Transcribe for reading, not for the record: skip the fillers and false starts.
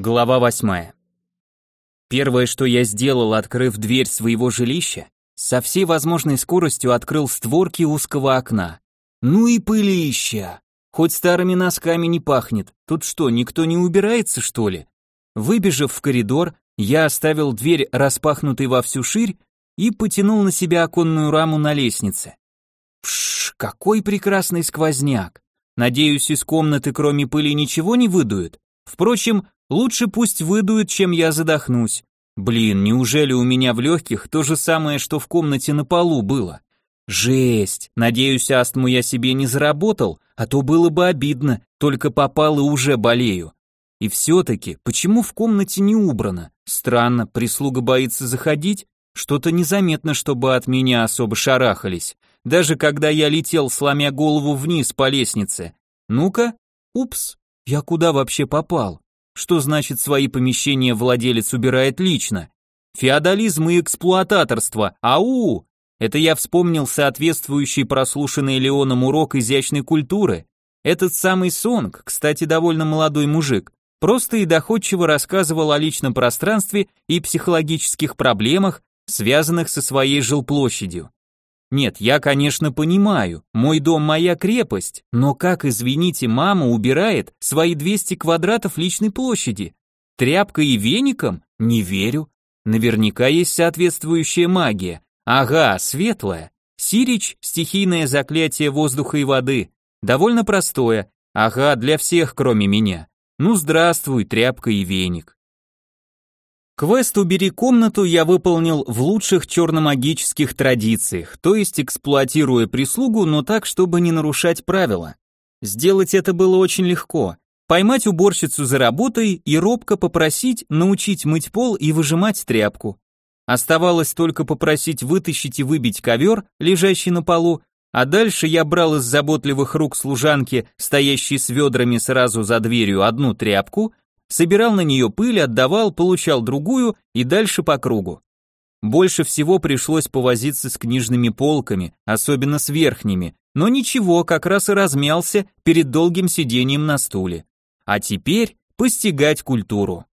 Глава 8. Первое, что я сделал, открыв дверь своего жилища, со всей возможной скоростью открыл створки узкого окна. Ну и пылища! Хоть старыми носками не пахнет. Тут что, никто не убирается, что ли? Выбежав в коридор, я оставил дверь распахнутой во всю ширь и потянул на себя оконную раму на лестнице. Пшш, какой прекрасный сквозняк! Надеюсь, из комнаты кроме пыли ничего не выдует? Впрочем, лучше пусть выдует, чем я задохнусь. Блин, неужели у меня в легких то же самое, что в комнате на полу было? Жесть! Надеюсь, астму я себе не заработал, а то было бы обидно, только попал и уже болею. И все-таки, почему в комнате не убрано? Странно, прислуга боится заходить? Что-то незаметно, чтобы от меня особо шарахались. Даже когда я летел, сломя голову вниз по лестнице. Ну-ка, упс, я куда вообще попал? Что значит свои помещения владелец убирает лично? Феодализм и эксплуататорство, ау! Это я вспомнил соответствующий прослушанный Леоном урок изящной культуры. Этот самый Сонг, кстати, довольно молодой мужик, просто и доходчиво рассказывал о личном пространстве и психологических проблемах, связанных со своей жилплощадью. Нет, я, конечно, понимаю, мой дом моя крепость, но как, извините, мама убирает свои 200 квадратов личной площади? Тряпкой и веником? Не верю. Наверняка есть соответствующая магия. Ага, светлая. Сирич – стихийное заклятие воздуха и воды. Довольно простое. Ага, для всех, кроме меня. Ну здравствуй, тряпка и веник. Квест «Убери комнату» я выполнил в лучших черномагических традициях, то есть эксплуатируя прислугу, но так, чтобы не нарушать правила. Сделать это было очень легко. Поймать уборщицу за работой и робко попросить научить мыть пол и выжимать тряпку. Оставалось только попросить вытащить и выбить ковер, лежащий на полу, а дальше я брал из заботливых рук служанки, стоящей с ведрами сразу за дверью, одну тряпку, собирал на нее пыль, отдавал, получал другую и дальше по кругу. Больше всего пришлось повозиться с книжными полками, особенно с верхними, но ничего, как раз и размялся перед долгим сидением на стуле. А теперь постигать культуру.